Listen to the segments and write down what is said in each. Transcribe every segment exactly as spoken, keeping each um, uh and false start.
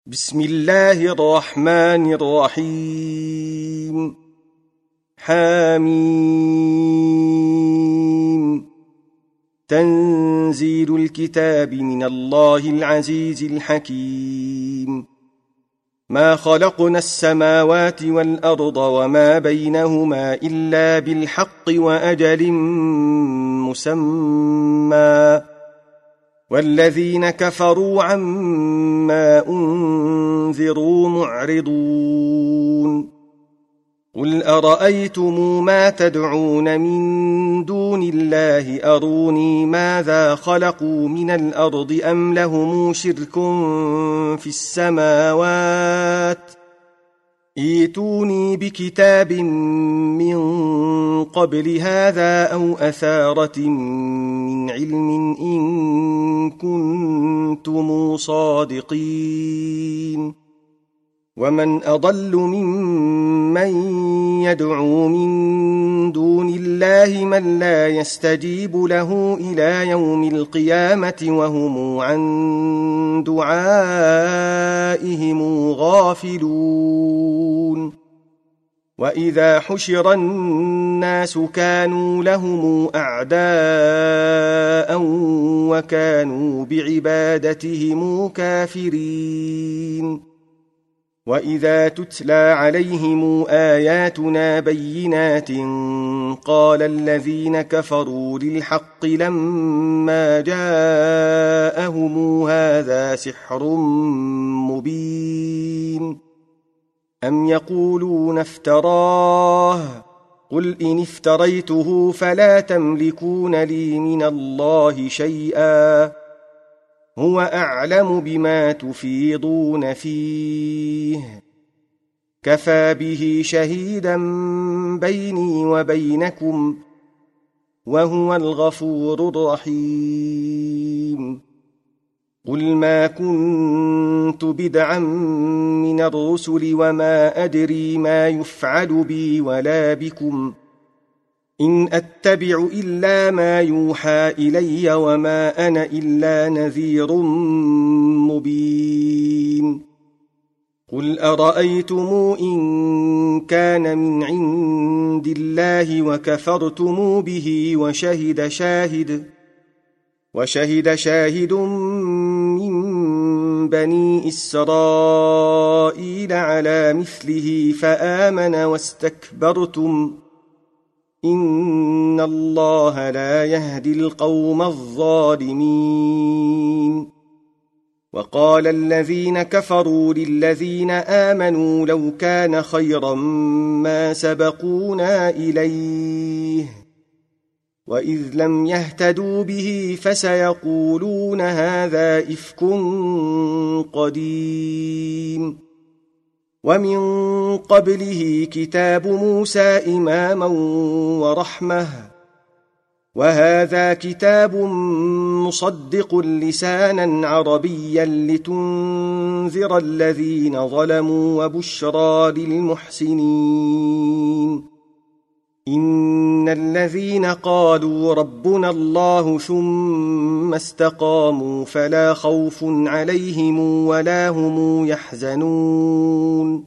بسم الله الرحمن الرحيم. حميم. تنزيل الكتاب من الله العزيز الحكيم. ما خلقنا السماوات والأرض وما بينهما إلا بالحق وأجل مسمى، والذين كفروا عما أنذروا معرضون. قل أرأيتم ما تدعون من دون الله أروني ماذا خلقوا من الأرض أم لهم شرك في السماوات، ائتوني بكتاب من قبل هذا أو أثارة من علم إن كنتم صادقين. ومن أضل ممن يدعو من دون الله من لا يستجيب له إلى يوم القيامة وهم عن دعائهم غافلون. وإذا حشر الناس كانوا لهم أعداء وكانوا بعبادتهم كافرين. وإذا تتلى عليهم آياتنا بينات قال الذين كفروا للحق لما جاءهم هذا سحر مبين. أم يقولون افتراه، قل إن افتريته فلا تملكون لي من الله شيئا، هو أعلم بما تفيضون فيه، كفى به شهيدا بيني وبينكم، وهو الغفور الرحيم. قل ما كنت بدعا من الرسل وما أدري ما يفعل بي ولا بكم، إن أتبع إلا ما يوحى إلي وما أنا إلا نذير مبين. قل أرأيتم إن كان من عند الله وكفرتم به وشهد شاهد وشهد شاهد من بني إسرائيل على مثله فآمن واستكبرتم، إن الله لا يهدي القوم الظالمين. وقال الذين كفروا للذين آمنوا لو كان خيرا ما سبقونا إليه، وإذ لم يهتدوا به فسيقولون هذا إفك قديم. ومن قبله كتاب موسى إماما ورحمة، وهذا كتاب مصدق لسانا عربيا لتنذر الذين ظلموا وبشرى للمحسنين. إن الذين قالوا ربنا الله ثم استقاموا فلا خوف عليهم ولا هم يحزنون،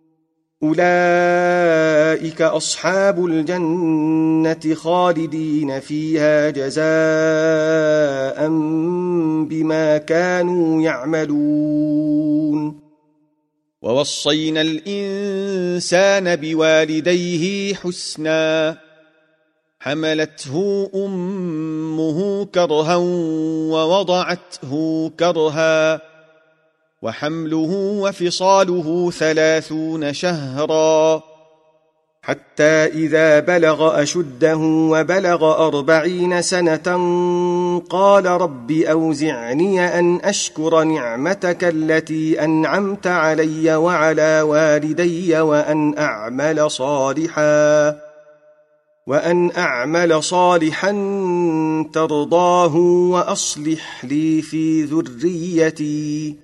أولئك أصحاب الجنة خالدين فيها جزاء بما كانوا يعملون. ووصينا الإنسان بوالديه حسنا، حملته أمه كرها ووضعته كرها، وحمله وفصاله ثلاثون شهرا، حتى إذا بلغ أشده وبلغ أربعين سنة قال رب أوزعني أن أشكر نعمتك التي أنعمت علي وعلى والدي وأن أعمل صالحا وأن أعمل صالحا ترضاه وأصلح لي في ذريتي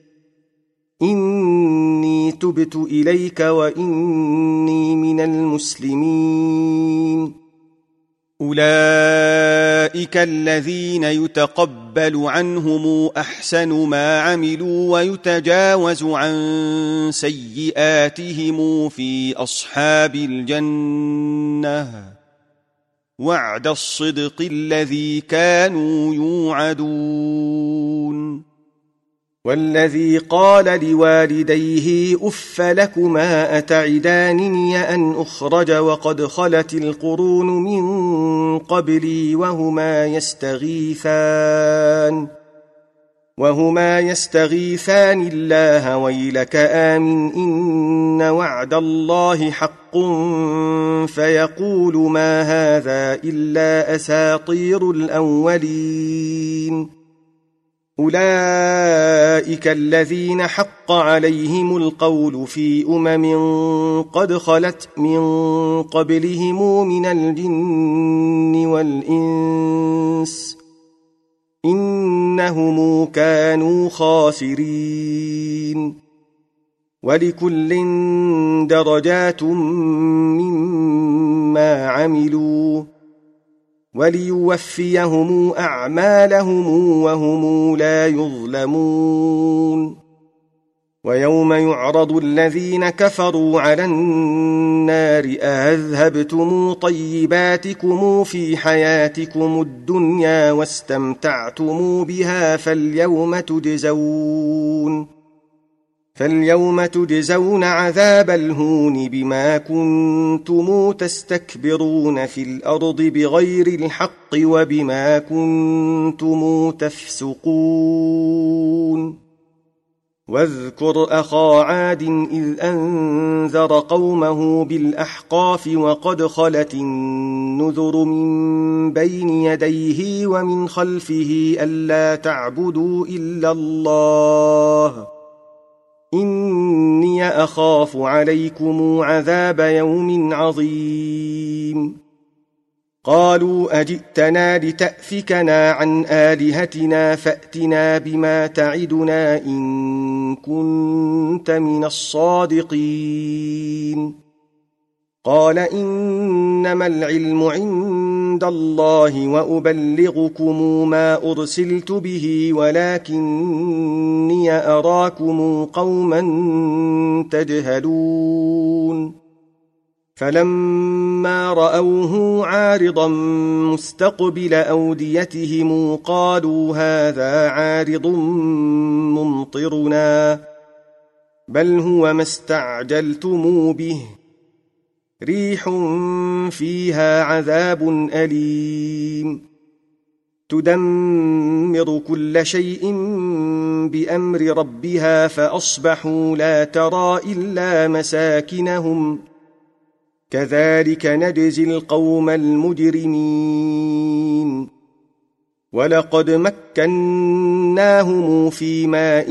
إني تبت إليك وإني من المسلمين. أولئك الذين يتقبل عنهم أحسن ما عملوا ويتجاوز عن سيئاتهم في أصحاب الجنة وعد الصدق الذي كانوا يوعدون. والذي قال لوالديه أف لكما أتعدانني أن أخرج وقد خلت القرون من قبلي وهما يستغيثان وهما يستغيثان الله ويلك آمن إن وعد الله حق فيقول ما هذا إلا أساطير الأولين. أولئك الذين حق عليهم القول في أمم قد خلت من قبلهم من الجن والإنس إنهم كانوا خاسرين. ولكل درجات مما عملوا وليوفيهم أعمالهم وهم لا يظلمون. ويوم يعرض الذين كفروا على النار أذهبتم طيباتكم في حياتكم الدنيا واستمتعتم بها فاليوم تجزون فاليوم تجزون عذاب الهون بما كنتم تستكبرون في الأرض بغير الحق وبما كنتم تفسقون. واذكر أخا عاد إذ أنذر قومه بالأحقاف وقد خلت النذر من بين يديه ومن خلفه ألا تعبدوا إلا الله إني أخاف عليكم عذاب يوم عظيم. قالوا أجئتنا لتأفكنا عن آلهتنا فأتنا بما تعدنا إن كنت من الصادقين. قال إنما العلم عند الله وأبلغكم ما أرسلت به ولكني أراكم قوما تجهلون. فلما رأوه عارضا مستقبل أوديتهم قالوا هذا عارض ممطرنا بل هو ما استعجلتم به ريح فيها عذاب أليم تدمر كل شيء بأمر ربها فأصبحوا لا ترى إلا مساكنهم كذلك نجزي القوم المجرمين. ولقد مكناهم في ماء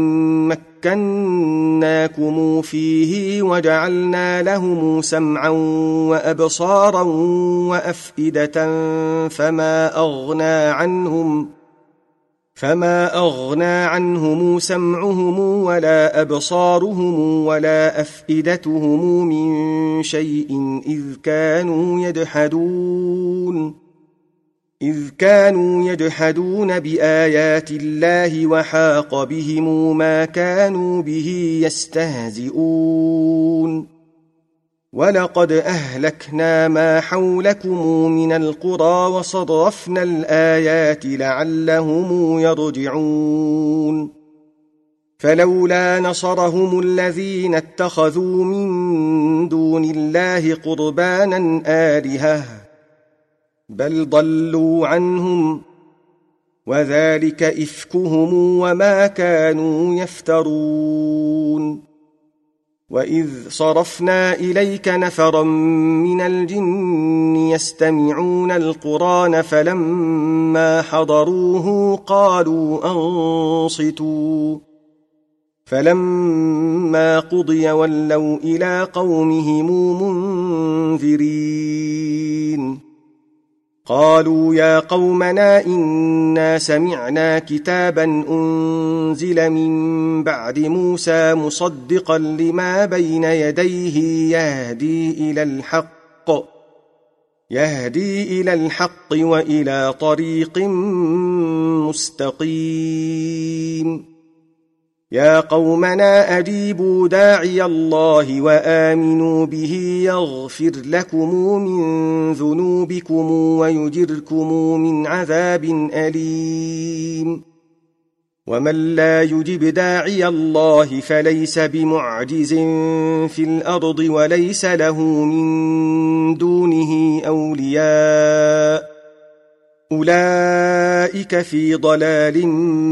مكناكم فيه وجعلنا لهم سمعا وأبصارا وأفئدة فما أغنى عنهم فما أغنى عنهم سمعهم ولا أبصارهم ولا أفئدتهم من شيء إذ كانوا يجحدون إذ كانوا يجحدون بآيات الله وحاق بهم ما كانوا به يستهزئون. ولقد أهلكنا ما حولكم من القرى وصرفنا الآيات لعلهم يرجعون. فلولا نصرهم الذين اتخذوا من دون الله قربانا آلهة بل ضلوا عنهم وذلك إفكهم وما كانوا يفترون. وإذ صرفنا إليك نفرا من الجن يستمعون القرآن فلما حضروه قالوا أنصتوا فلما قضي ولوا إلى قومهم منذرين. قالوا يا قومنا إنا سمعنا كتابا أنزل من بعد موسى مصدقا لما بين يديه يهدي إلى الحق يهدي إلى الحق وإلى طريق مستقيم يا قومنا أجيبوا داعي الله وآمنوا به يغفر لكم من ذنوبكم ويجركم من عذاب أليم ومن لا يجب داعي الله فليس بمعجز في الأرض وليس له من دونه أولياء أولئك في ضلال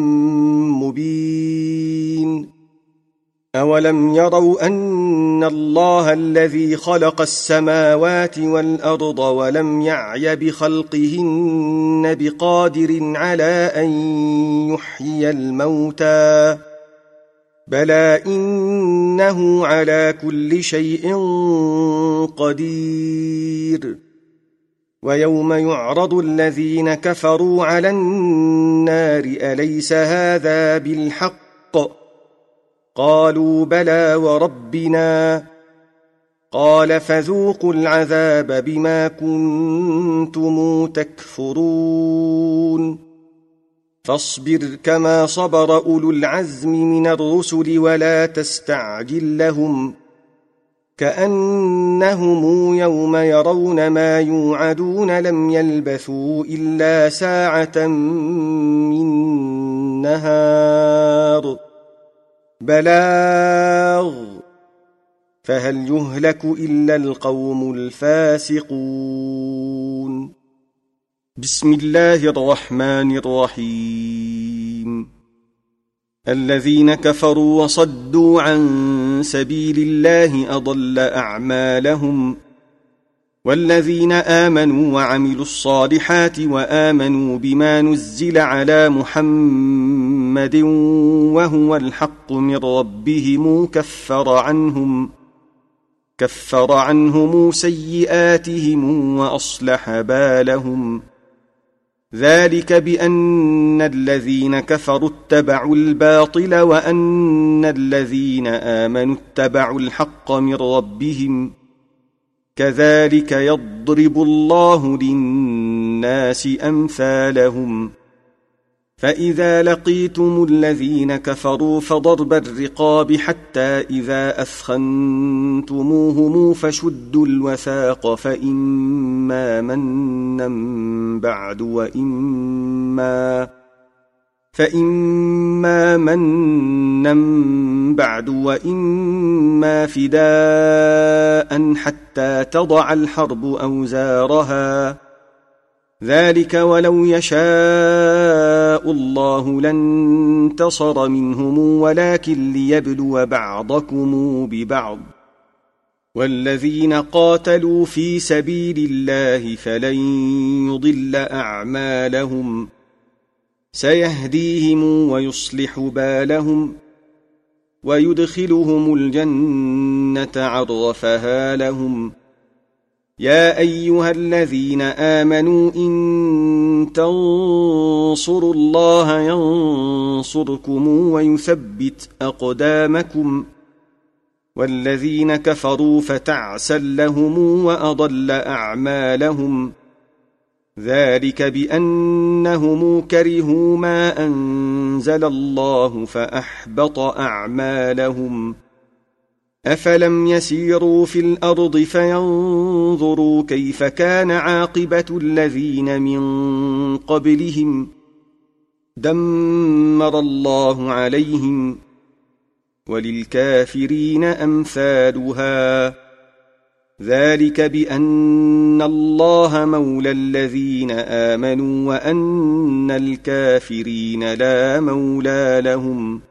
مبين أولم يروا أن الله الذي خلق السماوات والأرض ولم يعي بخلقهن بقادر على أن يحيي الموتى بلى إنه على كل شيء قدير ويوم يعرض الذين كفروا على النار أليس هذا بالحق قالوا بلى وربنا قال فذوقوا العذاب بما كنتم تكفرون فاصبر كما صبر أولو العزم من الرسل ولا تستعجل لهم كأنهم يوم يرون ما يوعدون لم يلبثوا إلا ساعة من نهار بلاغ فهل يهلك إلا القوم الفاسقون بسم الله الرحمن الرحيم الذين كفروا وصدوا عن سبيل الله أضل أعمالهم والذين آمنوا وعملوا الصالحات وآمنوا بما نزل على محمد وهو الحق من ربهم كفر عنهم كفر عنهم سيئاتهم وأصلح بالهم ذلك بأن الذين كفروا اتبعوا الباطل وأن الذين آمنوا اتبعوا الحق من ربهم كذلك يضرب الله للناس أمثالهم فإذا لقيتم الذين كفروا فضرب الرقاب حتى إذا أثخنتموهم فشدوا الوثاق فإما منا بعد وإما فإما منا بعد وإما فداء حتى تضع الحرب أوزارها ذلك ولو يشاء الله لانتصر منهم ولكن ليبلو بعضكم ببعض والذين قاتلوا في سبيل الله فلن يضل أعمالهم سيهديهم ويصلح بالهم ويدخلهم الجنة عرفها لهم يا أيها الذين آمنوا إن تنصروا الله ينصركم ويثبت أقدامكم والذين كفروا فتعسا لهم وأضل أعمالهم ذلك بأنهم كرهوا ما أنزل الله فأحبط أعمالهم أفلم يسيروا في الأرض فينظروا كيف كان عاقبة الذين من قبلهم دمر الله عليهم وللكافرين أمثالها ذلك بأن الله مولى الذين آمنوا وأن الكافرين لا مولى لهم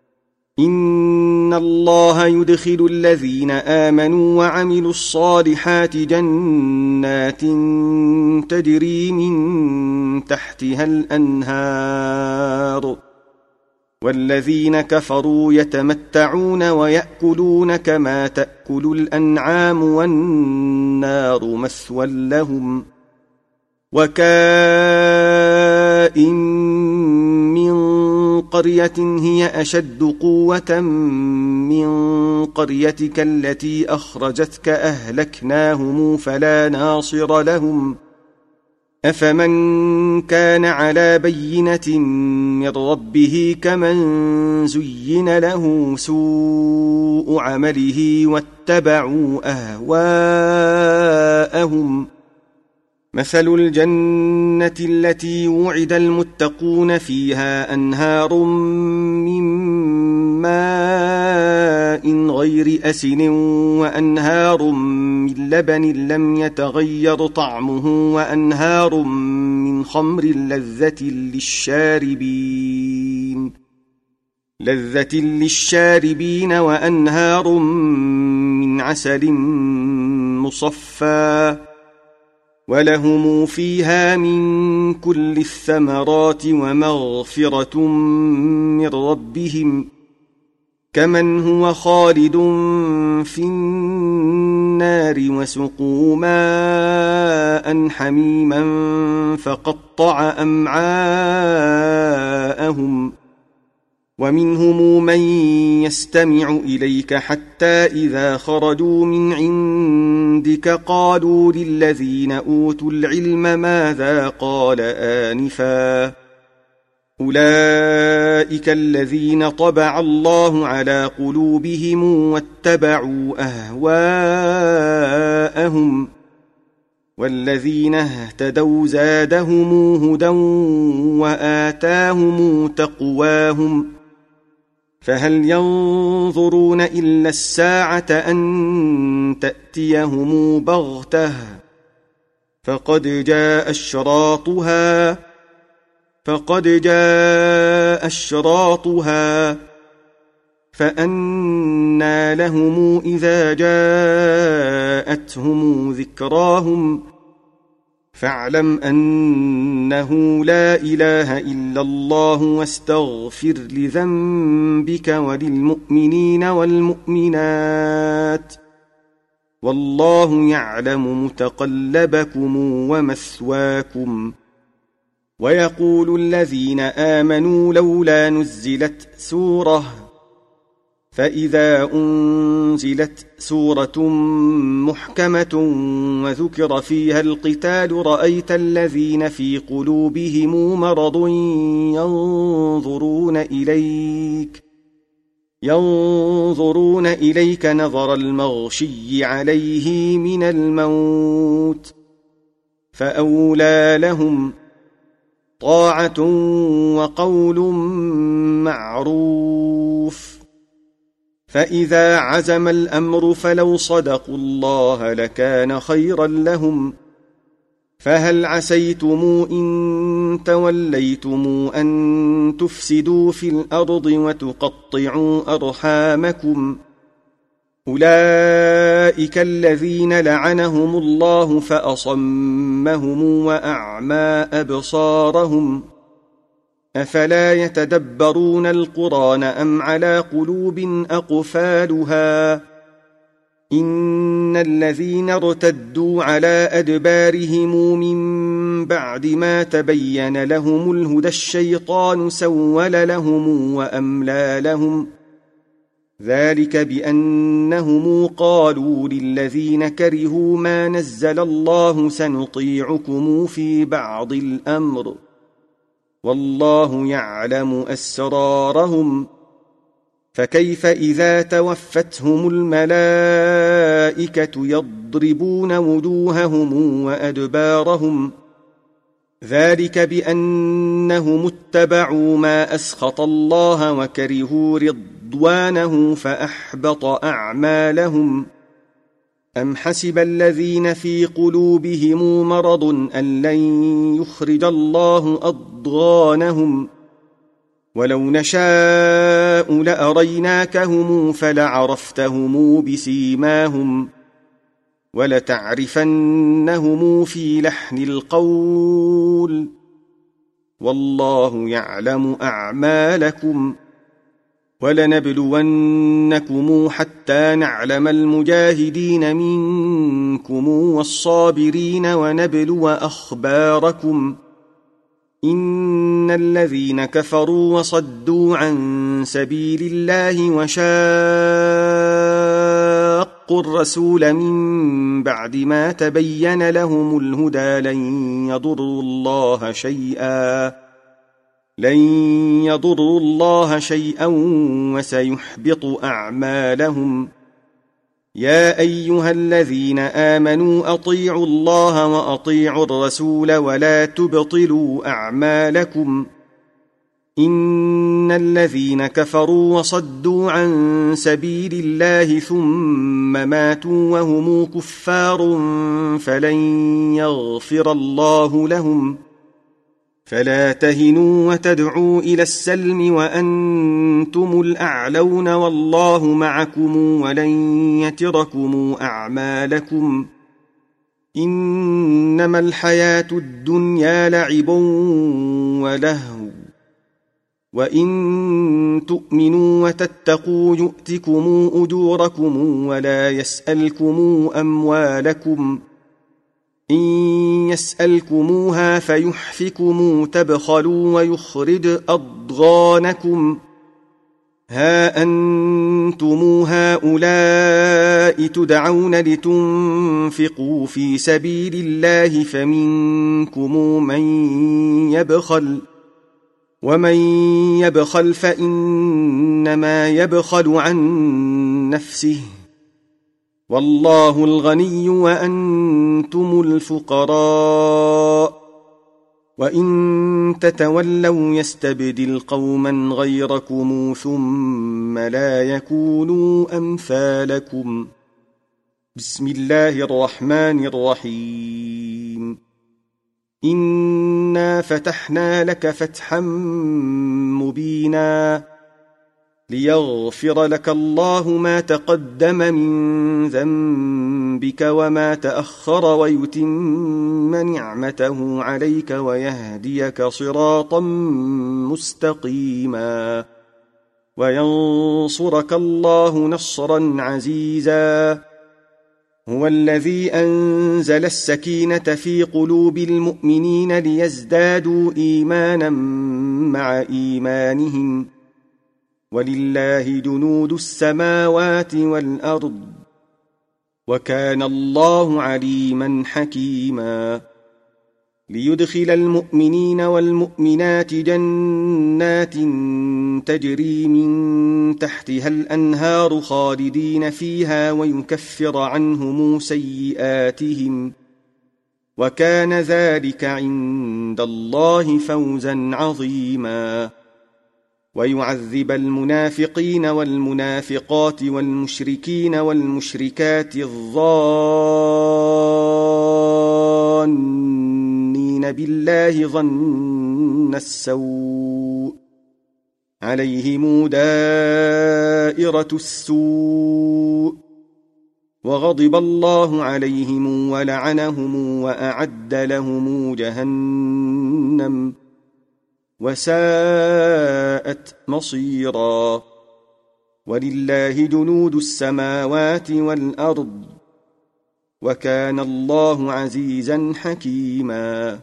إن الله يدخل الذين آمنوا وعملوا الصالحات جنات تجري من تحتها الأنهار والذين كفروا يتمتعون ويأكلون كما تأكل الأنعام والنار مثوى لهم وكائن من قرية هي أشد قوة من قريتك التي أخرجتك أهلكناهم فلا ناصر لهم أفمن كان على بينة من ربه كمن زين له سوء عمله واتبعوا أهواءهم مثل الجنة التي وعد المتقون فيها أنهار من ماء غير أسن وأنهار من لبن لم يتغير طعمه وأنهار من خمر لذة للشاربين لذة للشاربين وأنهار من عسل مصفى ولهم فيها من كل الثمرات ومغفرة من ربهم كمن هو خالد في النار وسقوا ماء حميما فقطع أمعاءهم ومنهم من يستمع إليك حتى إذا خرجوا من عندك قالوا للذين أوتوا العلم ماذا قال آنفا أولئك الذين طبع الله على قلوبهم واتبعوا أهواءهم والذين اهتدوا زادهم هدى وآتاهم تقواهم فهل ينظرون إلا الساعة أن تأتيهم بغتة فقد جاء أشراطها فقد جاء أشراطها فأنى لهم إذا جاءتهم ذكراهم فاعلم أنه لا إله إلا الله واستغفر لذنبك وللمؤمنين والمؤمنات والله يعلم متقلبكم ومثواكم ويقول الذين آمنوا لولا نزلت سورة فإذا أنزلت سورة محكمة وذكر فيها القتال رأيت الذين في قلوبهم مرض ينظرون إليك ينظرون إليك نظر المغشي عليه من الموت فأولى لهم طاعة وقول معروف فإذا عزم الأمر فلو صدقوا الله لكان خيرا لهم فهل عسيتم إن توليتم أن تفسدوا في الأرض وتقطعوا أرحامكم أولئك الذين لعنهم الله فأصمهم وأعمى أبصارهم أفلا يتدبرون القرآن أم على قلوب أقفالها إن الذين ارتدوا على أدبارهم من بعد ما تبين لهم الهدى الشيطان سول لهم وأملى لهم ذلك بأنهم قالوا للذين كرهوا ما نزل الله سنطيعكم في بعض الأمر والله يعلم أسرارهم فكيف إذا توفتهم الملائكة يضربون وجوههم وأدبارهم ذلك بأنهم اتبعوا ما أسخط الله وكرهوا رضوانه فأحبط أعمالهم أم حسب الذين في قلوبهم مرض أن لن يخرج الله أضغانهم ولو نشاء لأريناكهم فلعرفتهم بسيماهم ولتعرفنهم في لحن القول والله يعلم أعمالكم ولنبلونكم حتى نعلم المجاهدين منكم والصابرين ونبلو أخباركم إن إن الذين كفروا وصدوا عن سبيل الله وشاقوا الرسول من بعد ما تبين لهم الهدى لن يضروا الله شيئا لن يضروا الله شيئا وسيحبط أعمالهم. يا أيها الذين آمنوا أطيعوا الله وأطيعوا الرسول ولا تبطلوا أعمالكم. إن الذين كفروا وصدوا عن سبيل الله ثم ماتوا وهم كفار فلن يغفر الله لهم. فلا تهنوا وتدعوا إلى السلم وأنتم الأعلون والله معكم ولن يتركم أعمالكم. إنما الحياة الدنيا لعب ولهو وإن تؤمنوا وتتقوا يؤتكم أجوركم ولا يسألكم أموالكم. إن يسألكموها فيحفكم تبخلوا ويخرج أضغانكم. ها أنتم هؤلاء تدعون لتنفقوا في سبيل الله فمنكم من يبخل ومن يبخل فإنما يبخل عن نفسه والله الغني وأنتم الفقراء. وإن تتولوا يستبدل قوما غيركم ثم لا يكونوا أمثالكم. بسم الله الرحمن الرحيم. إنا فتحنا لك فتحا مبينا ليغفر لك الله ما تقدم من ذنبك وما تأخر ويتم نعمته عليك ويهديك صراطا مستقيما وينصرك الله نصرا عزيزا. هو الذي أنزل السكينة في قلوب المؤمنين ليزدادوا إيمانا مع إيمانهم ولله جنود السماوات والأرض وكان الله عليما حكيما. ليدخل المؤمنين والمؤمنات جنات تجري من تحتها الأنهار خالدين فيها ويكفر عنهم سيئاتهم وكان ذلك عند الله فوزا عظيما. ويعذب المنافقين والمنافقات والمشركين والمشركات الظانين بالله ظن السوء عليهم دائرة السوء وغضب الله عليهم ولعنهم وأعد لهم جهنم وساءت مصيرا. ولله جنود السماوات والأرض وكان الله عزيزا حكيما.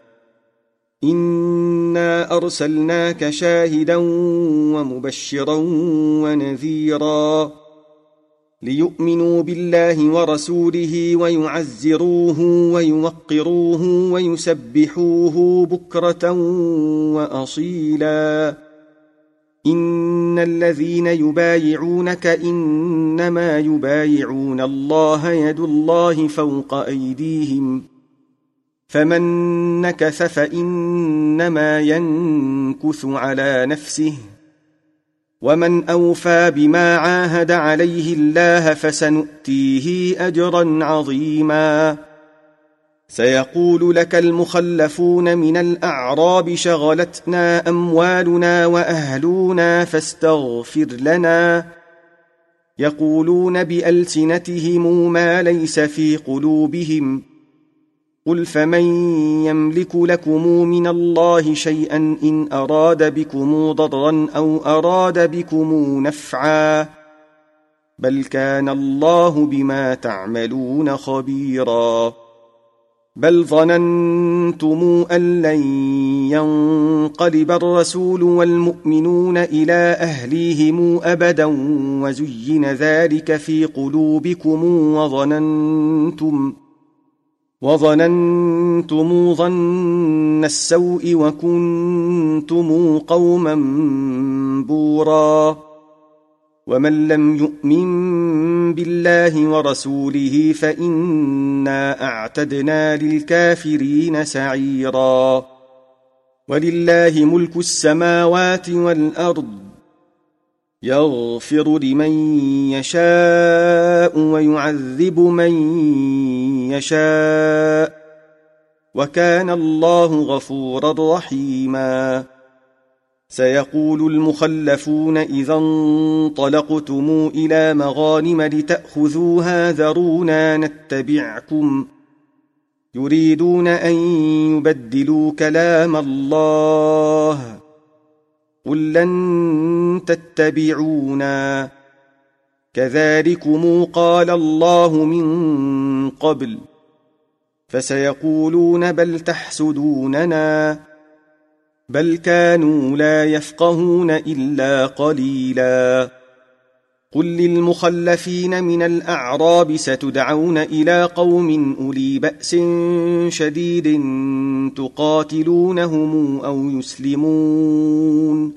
إنا أرسلناك شاهدا ومبشرا ونذيرا ليؤمنوا بالله ورسوله ويعزروه ويوقروه ويسبحوه بكرة وأصيلا. إن الذين يبايعونك إنما يبايعون الله يد الله فوق أيديهم فمن نكث فإنما ينكث على نفسه ومن أوفى بما عاهد عليه الله فسنؤتيه أجرا عظيما. سيقول لك المخلفون من الأعراب شغلتنا أموالنا وأهلنا فاستغفر لنا. يقولون بألسنتهم ما ليس في قلوبهم قل فمن يملك لكم من الله شيئا إن أراد بكم ضرا أو أراد بكم نفعا بل كان الله بما تعملون خبيرا. بل ظننتم أن لن ينقلب الرسول والمؤمنون إلى أهليهم أبدا وزين ذلك في قلوبكم وظننتم وظننتم ظن السوء وكنتم قوما بورا ومن لم يؤمن بالله ورسوله فإنا أعتدنا للكافرين سعيرا ولله ملك السماوات والأرض يغفر لمن يشاء ويعذب من يشاء وكان الله غفورا رحيما سيقول المخلفون إذا انطلقتم إلى مغانم لتأخذوها ذرونا نتبعكم يريدون أن يبدلوا كلام الله قل لن تتبعونا كذلكم قال الله من قبل فسيقولون بل تحسدوننا بل كانوا لا يفقهون إلا قليلا قل للمخلفين من الأعراب ستدعون إلى قوم أولي بأس شديد تقاتلونهم أو يسلمون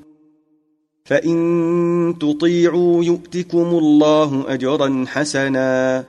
فإن تطيعوا يؤتكم الله أجرا حسنا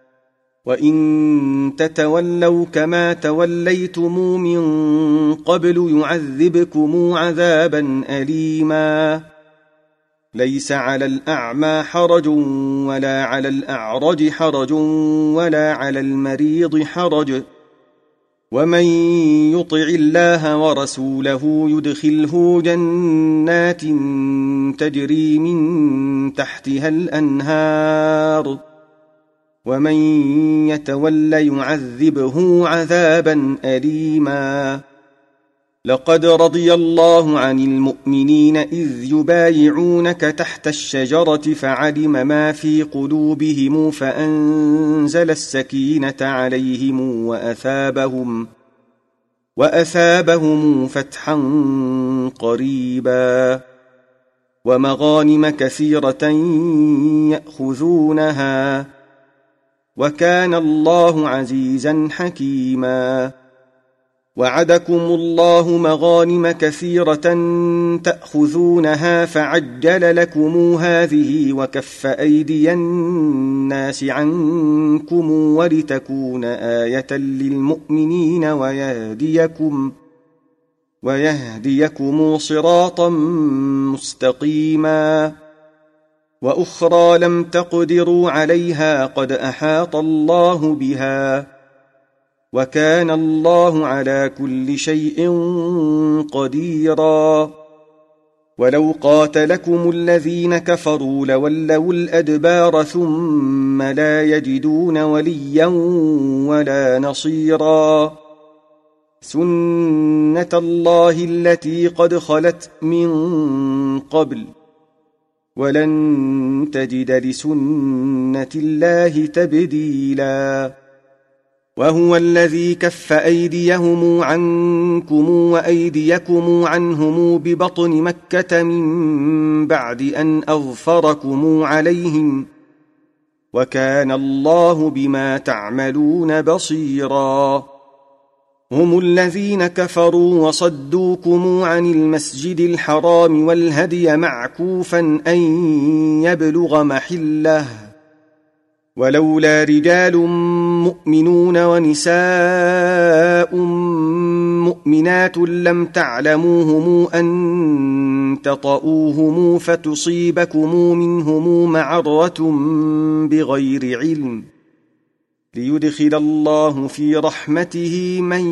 وإن تتولوا كما توليتم من قبل يعذبكم عذابا أليما ليس على الأعمى حرج ولا على الأعرج حرج ولا على المريض حرج ومن يطع الله ورسوله يدخله جنات تجري من تحتها الأنهار ومن يتول يعذبه عذابا أليما لقد رضي الله عن المؤمنين إذ يبايعونك تحت الشجرة فعلم ما في قلوبهم فأنزل السكينة عليهم وأثابهم وأثابهم فتحا قريبا ومغانم كثيرة يأخذونها وكان الله عزيزا حكيما وعدكم الله مغانم كثيرة تأخذونها فعجل لكم هذه وكف أيدي الناس عنكم ولتكون آية للمؤمنين ويهديكم ويهديكم صراطا مستقيما وأخرى لم تقدروا عليها قد أحاط الله بها وكان الله على كل شيء قديرا ولو قاتلكم الذين كفروا لولوا الأدبار ثم لا يجدون وليا ولا نصيرا سنة الله التي قد خلت من قبل ولن تجد لسنة الله تبديلا وهو الذي كف أيديهم عنكم وأيديكم عنهم ببطن مكة من بعد أن أظفركم عليهم وكان الله بما تعملون بصيرا هم الذين كفروا وصدوكم عن المسجد الحرام والهدي معكوفا أن يبلغ محله ولولا رجال مؤمنون ونساء مؤمنات لم تعلموهم أن تطؤوهم فتصيبكم منهم معرة بغير علم ليدخل الله في رحمته من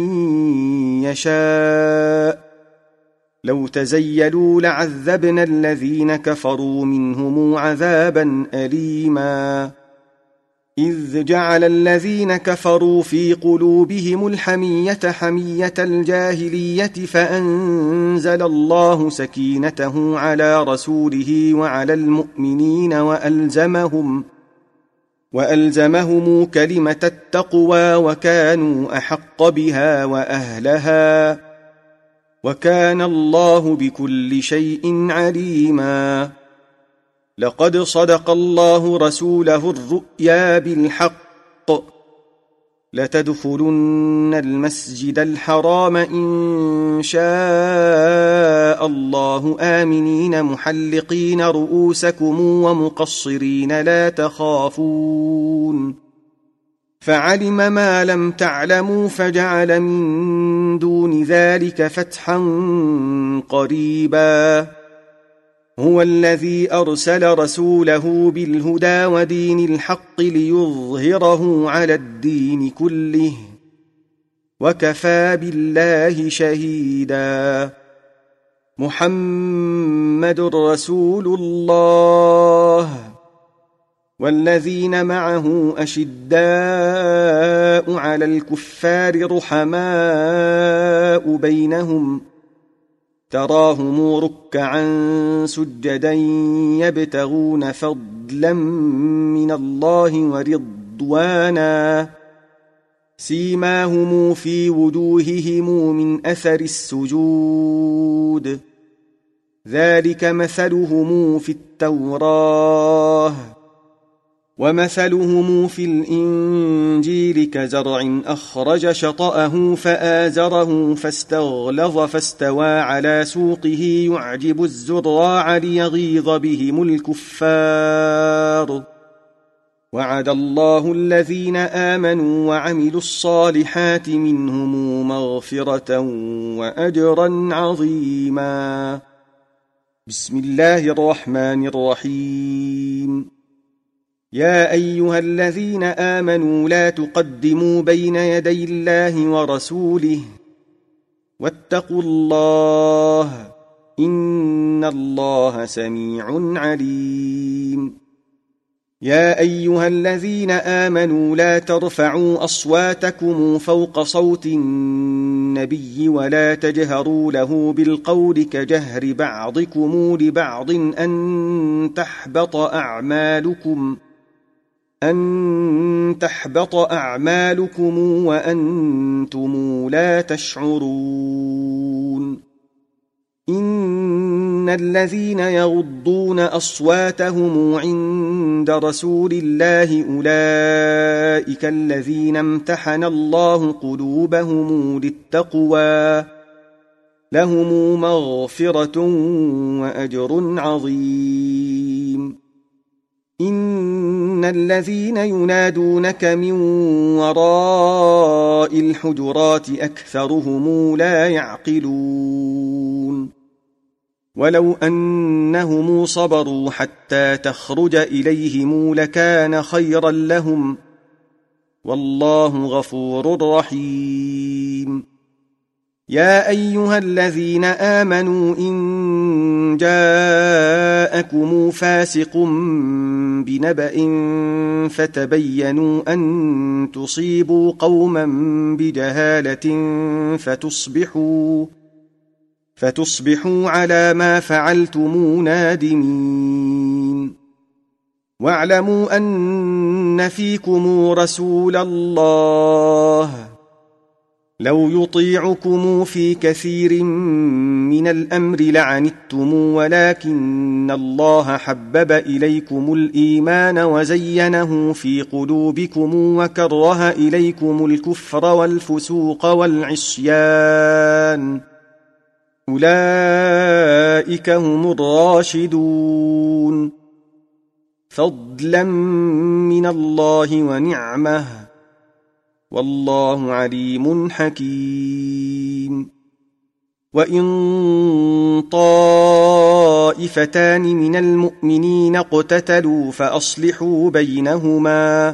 يشاء لو تزيلوا لعذبنا الذين كفروا منهم عذابا أليما إذ جعل الذين كفروا في قلوبهم الحمية حمية الجاهلية فأنزل الله سكينته على رسوله وعلى المؤمنين وألزمهم وألزمهم كلمة التقوى وكانوا أحق بها وأهلها وكان الله بكل شيء عليما. لقد صدق الله رسوله الرؤيا بالحق لتدخلن المسجد الحرام إن شاء الله آمنين محلقين رؤوسكم ومقصرين لا تخافون فعلم ما لم تعلموا فجعل من دون ذلك فتحا قريبا. هو الذي أرسل رسوله بالهدى ودين الحق ليظهره على الدين كله وكفى بالله شهيدا. محمد رسول الله والذين معه أشداء على الكفار رحماء بينهم تراهم ركعا سجدا يبتغون فضلا من الله ورضوانا سيماهم في وجوههم من أثر السجود ذلك مثلهم في التوراة ومثلهم في الإنجيل كزرع أخرج شطأه فآزره فاستغلظ فاستوى على سوقه يعجب الزراع ليغيظ بهم الكفار. وعد الله الذين آمنوا وعملوا الصالحات منهم مغفرة وأجرا عظيما. بسم الله الرحمن الرحيم. يا أيها الذين آمنوا لا تقدموا بين يدي الله ورسوله واتقوا الله إن الله سميع عليم. يا أيها الذين آمنوا لا ترفعوا أصواتكم فوق صوت النبي ولا تجهروا له بالقول كجهر بعضكم لبعض أن تحبط أعمالكم أن تحبط أعمالكم وأنتم لا تشعرون. إن الذين يغضون أصواتهم عند رسول الله أولئك الذين امتحن الله قلوبهم للتقوى لهم مغفرة وأجر عظيم. إن الذين ينادونك من وراء الحجرات أكثرهم لا يعقلون. ولو أنهم صبروا حتى تخرج إليهم لكان خيرا لهم والله غفور رحيم. يا أيها الذين آمنوا إن جاءكم فاسق بنبأ فتبينوا أن تصيبوا قوما بجهالة فتصبحوا فتصبحوا على ما فعلتم نادمين. واعلموا أن فيكم رسول الله لو يطيعكم في كثير من الأمر لعنتم ولكن الله حبب إليكم الإيمان وزينه في قلوبكم وكره إليكم الكفر والفسوق والعصيان أولئك هم الراشدون فضلا من الله ونعمه والله عليم حكيم. وإن طائفتان من المؤمنين اقتتلوا فأصلحوا بينهما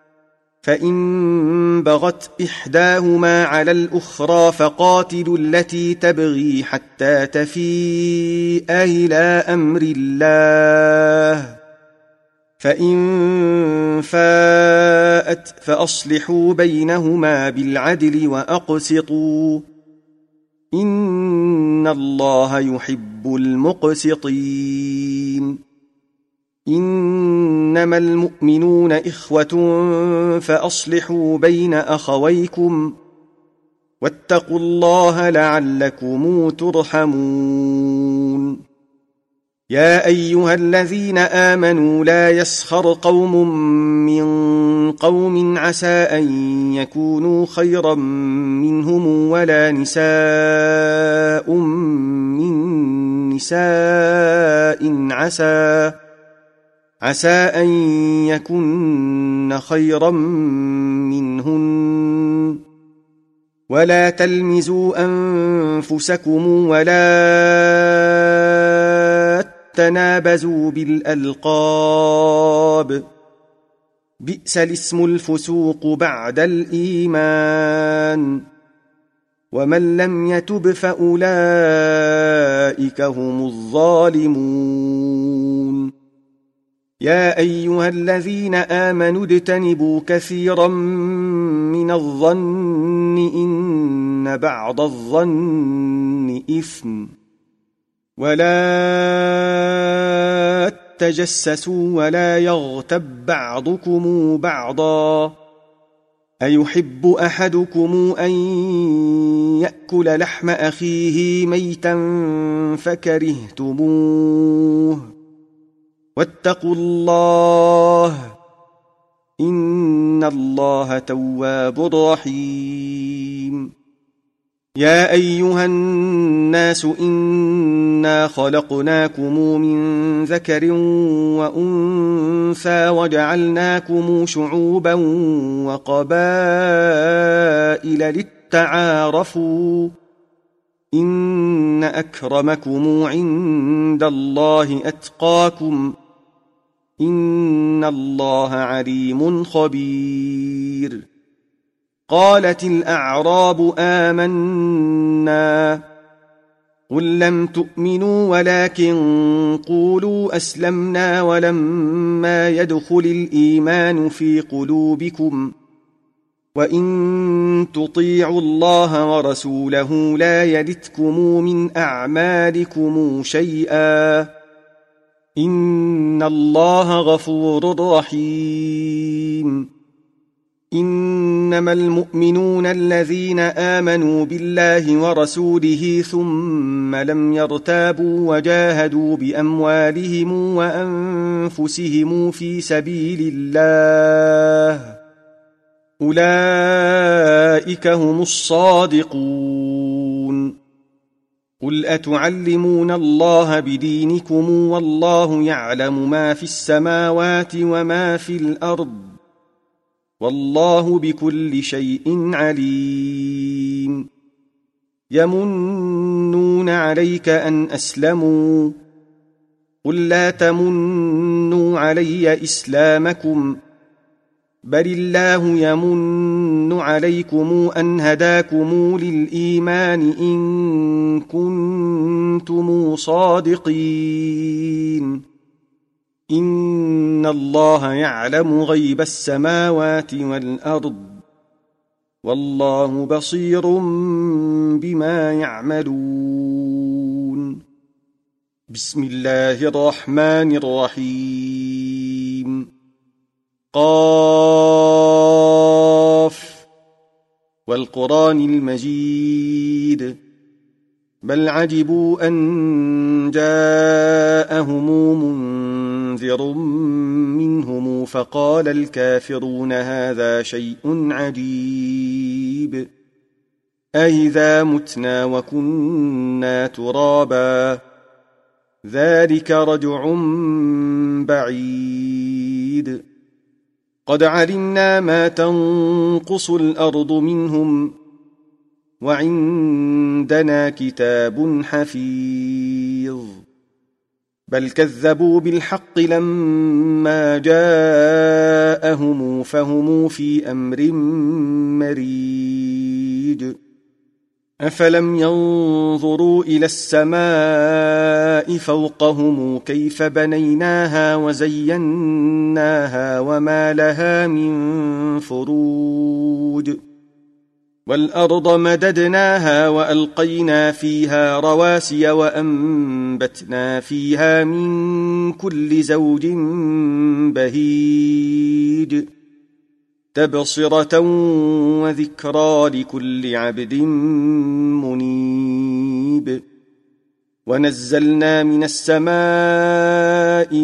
فإن بغت إحداهما على الأخرى فقاتلوا التي تبغي حتى تفيء إلى أمر الله فإن فاءت فأصلحوا بينهما بالعدل وأقسطوا إن الله يحب المقسطين. إنما المؤمنون إخوة فأصلحوا بين أخويكم واتقوا الله لعلكم ترحمون يا أيها الذين آمنوا لا يسخر قوم من قوم عسى أن يكونوا خيرا منهم ولا نساء من نساء عسى عسى أن يكن خيرا منهن ولا تلمزوا أنفسكم ولا تنابزوا بالألقاب بئس الاسم الفسوق بعد الإيمان ومن لم يتب فأولئك هم الظالمون يا أيها الذين آمنوا اجتنبوا كثيرا من الظن إن بعض الظن إثم ولا تجسسوا ولا يغتب بعضكم بعضا أيحب أحدكم أن يأكل لحم أخيه ميتا فكرهتموه واتقوا الله إن الله تواب رحيم يا أيها الناس إنا خلقناكم من ذكر وأنثى وجعلناكم شعوبا وقبائل للتعارفوا إن أكرمكم عند الله أتقاكم إن الله عليم خبير قالت الأعراب آمنا قل لم تؤمنوا ولكن قولوا أسلمنا ولما يدخل الإيمان في قلوبكم وإن تطيعوا الله ورسوله لا يلتكم من أعمالكم شيئا إن الله غفور رحيم إنما المؤمنون الذين آمنوا بالله ورسوله ثم لم يرتابوا وجاهدوا بأموالهم وأنفسهم في سبيل الله أولئك هم الصادقون قل أتعلمون الله بدينكم والله يعلم ما في السماوات وما في الأرض والله بكل شيء عليم يمنون عليك أن أسلموا قل لا تمنوا علي إسلامكم بل الله يمن عليكم أن هداكم للإيمان إن كنتم صادقين إن الله يعلم غيب السماوات والأرض والله بصير بما يعملون بسم الله الرحمن الرحيم قاف والقرآن المجيد بل عجبوا أن جاءهم منذر منهم فقال الكافرون هذا شيء عجيب أإذا متنا وكنا ترابا ذلك رجع بعيد قد علمنا ما تنقص الأرض منهم وعندنا كتاب حفيظ بل كذبوا بالحق لما جاءهم فهم في أمر مريج أفلم ينظروا إلى السماء فوقهم كيف بنيناها وزيناها وما لها من فروج والأرض مددناها وألقينا فيها رواسي وأنبتنا فيها من كل زوج بهيج تبصرة وذكرى لكل عبد منيب ونزلنا من السماء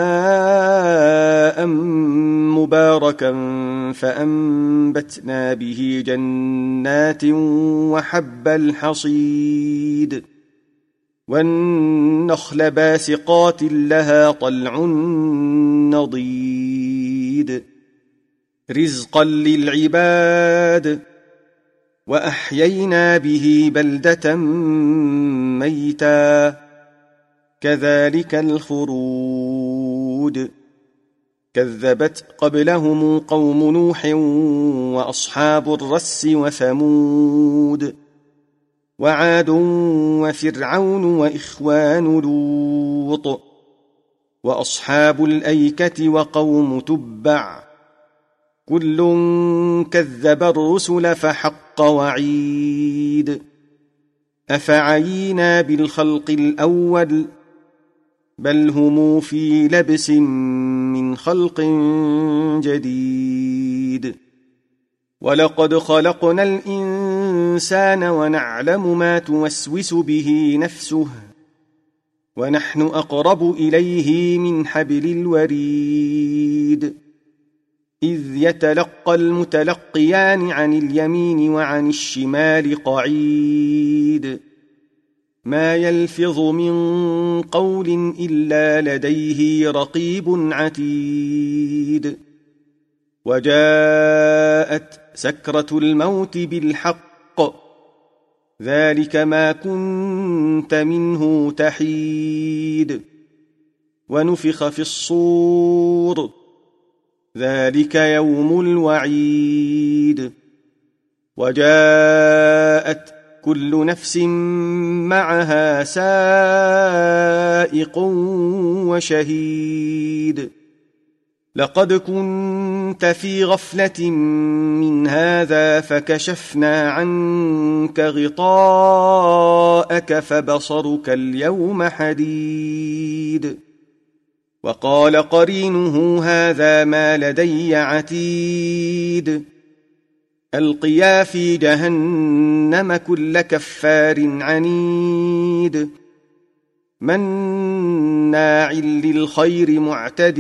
ماء مباركا فأنبتنا به جنات وحب الحصيد والنخل باسقات لها طلع نضيد رزقا للعباد وأحيينا به بلدة ميتا كذلك الخروج كذبت قبلهم قوم نوح وأصحاب الرس وثمود وعاد وفرعون وإخوان لوط وأصحاب الأيكة وقوم تبع كل كذب الرسل فحق وعيد أفعينا بالخلق الأول بل هم في لبس من خلق جديد ولقد خلقنا الإنسان ونعلم ما توسوس به نفسه ونحن أقرب إليه من حبل الوريد إذ يتلقى المتلقيان عن اليمين وعن الشمال قعيد ما يلفظ من قول إلا لديه رقيب عتيد وجاءت سكرة الموت بالحق ذلك ما كنت منه تحيد ونفخ في الصور ذلك يوم الوعيد وجاءت كل نفس معها سائق وشهيد لقد كنت في غفلة من هذا فكشفنا عنك غطاءك فبصرك اليوم حديد وقال قرينه هذا ما لدي عتيد ألقيا في جهنم كل كفار عنيد مناع للخير معتد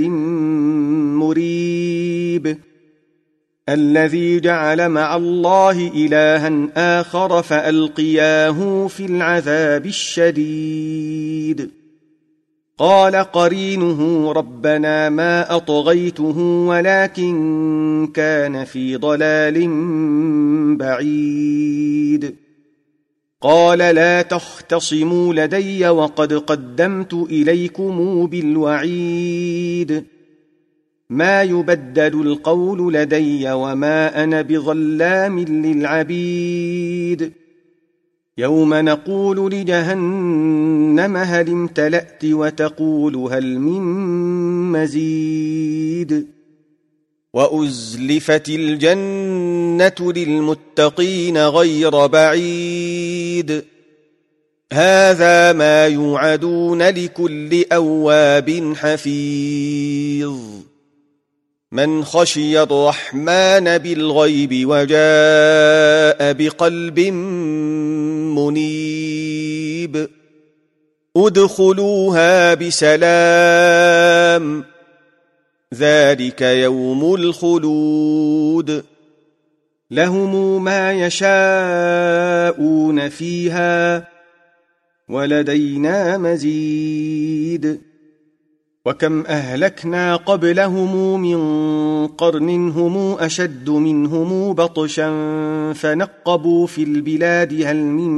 مريب الذي جعل مع الله إلها آخر فألقياه في العذاب الشديد قال قرينه ربنا ما أطغيته ولكن كان في ضلال بعيد قال لا تختصموا لدي وقد قدمت إليكم بالوعيد ما يبدل القول لدي وما أنا بظلام للعبيد يوم نقول لجهنم هل امتلأت وتقول هل من مزيد وأزلفت الجنة للمتقين غير بعيد هذا ما يوعدون لكل أواب حفيظ من خشي الرحمن بالغيب وجاء بقلب منيب ادخلوها بسلام ذلك يوم الخلود لهم ما يشاءون فيها ولدينا مزيد وكم أهلكنا قبلهم من قرن هم أشد منهم بطشا فنقبوا في البلاد هل من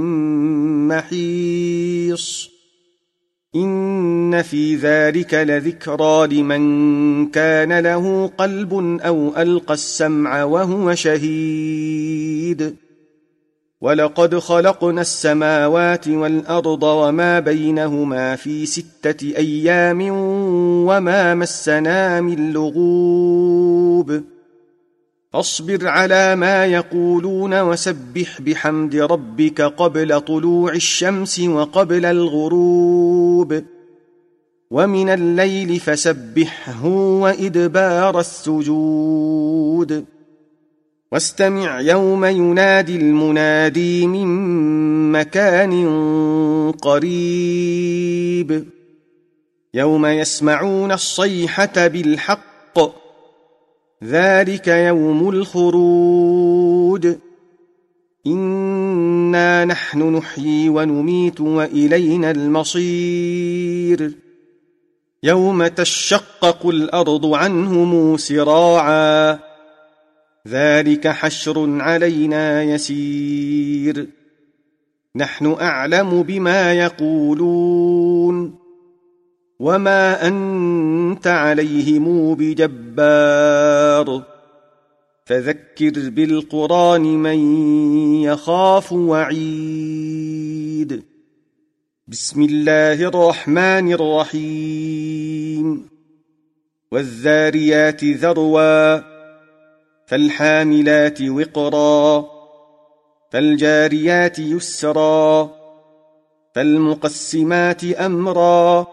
محيص إن في ذلك لذكرى لمن كان له قلب أو ألقى السمع وهو شهيد ولقد خلقنا السماوات والأرض وما بينهما في ستة أيام وما مسنا من لغوب فاصبر على ما يقولون وسبح بحمد ربك قبل طلوع الشمس وقبل الغروب ومن الليل فسبحه وإدبار السجود واستمع يوم ينادي المنادي من مكان قريب يوم يسمعون الصيحة بالحق ذلك يوم الخروج إنا نحن نحيي ونميت وإلينا المصير يوم تشقق الأرض عنهم سراعا ذلك حشر علينا يسير نحن أعلم بما يقولون وما أنت عليهم بجبار فذكر بالقرآن من يخاف وعيد بسم الله الرحمن الرحيم والذاريات ذروا فالحاملات وقرا فالجاريات يسرا فالمقسمات أمرا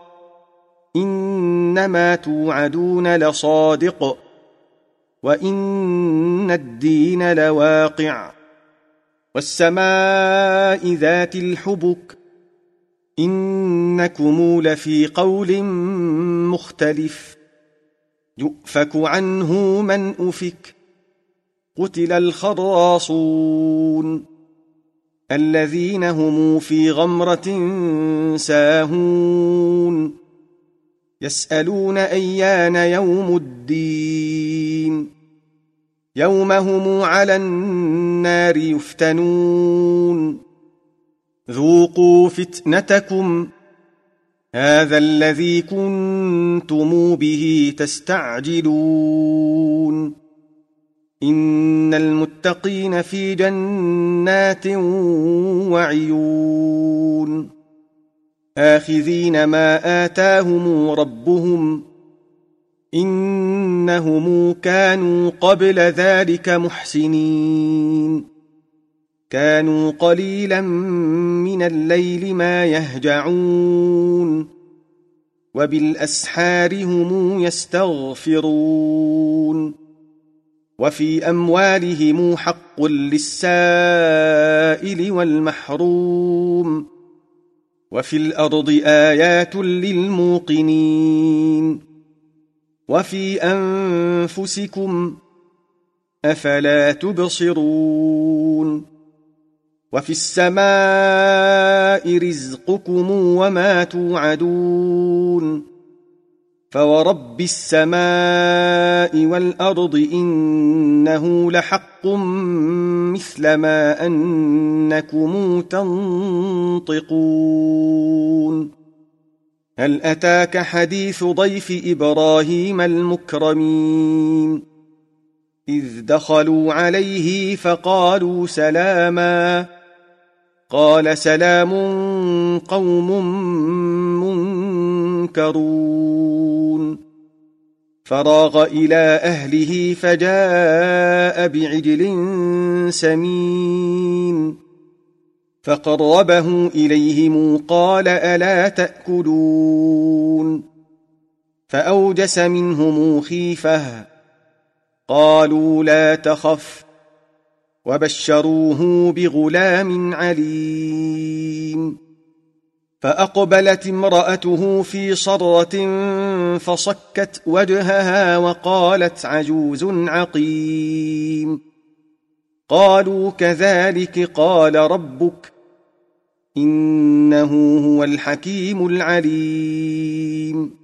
إنما توعدون لصادق وإن الدين لواقع والسماء ذات الحبك إنكم لفي قول مختلف يؤفك عنه من أفك قتل الخراصون الذين هم في غمرة ساهون يسألون أيان يوم الدين يوم هم على النار يفتنون ذوقوا فتنتكم هذا الذي كنتم به تستعجلون إن المتقين في جنات وعيون آخذين ما آتاهم ربهم إنهم كانوا قبل ذلك محسنين كانوا قليلا من الليل ما يهجعون وبالأسحار هم يستغفرون وفي أموالهم حق للسائل والمحروم وفي الأرض آيات للموقنين وفي أنفسكم أفلا تبصرون وفي السماء رزقكم وما توعدون فورب السماء والأرض إنه لحق مثل ما أنكم تنطقون هل أتاك حديث ضيف إبراهيم المكرمين إذ دخلوا عليه فقالوا سلاما قال سلام قوم منكرون فراغ إلى أهله فجاء بعجل سمين فقربه إليهم قال ألا تأكلون فأوجس منهم خيفة قالوا لا تخف وبشروه بغلام عليم فأقبلت امرأته في صرة فصكت وجهها وقالت عجوز عقيم قالوا كذلك قال ربك إنه هو الحكيم العليم